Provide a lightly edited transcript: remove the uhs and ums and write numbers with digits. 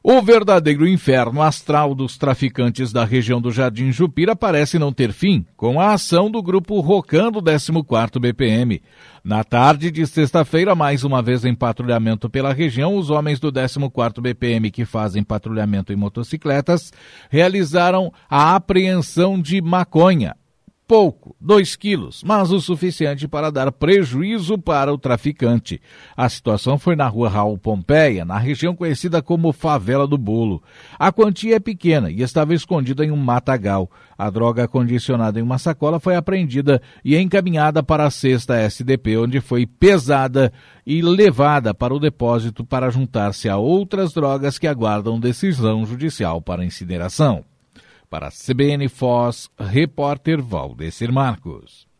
O verdadeiro inferno astral dos traficantes da região do Jardim Jupira parece não ter fim, com a ação do grupo Rocan do 14º BPM. Na tarde de sexta-feira, mais uma vez em patrulhamento pela região, os homens do 14º BPM que fazem patrulhamento em motocicletas realizaram a apreensão de maconha. Pouco, 2 quilos, mas o suficiente para dar prejuízo para o traficante. A situação foi na rua Raul Pompeia, na região conhecida como Favela do Bolo. A quantia é pequena e estava escondida em um matagal. A droga acondicionada em uma sacola foi apreendida e encaminhada para a 6ª SDP, onde foi pesada e levada para o depósito para juntar-se a outras drogas que aguardam decisão judicial para incineração. Para a CBN Foz, repórter Valdecir Marcos.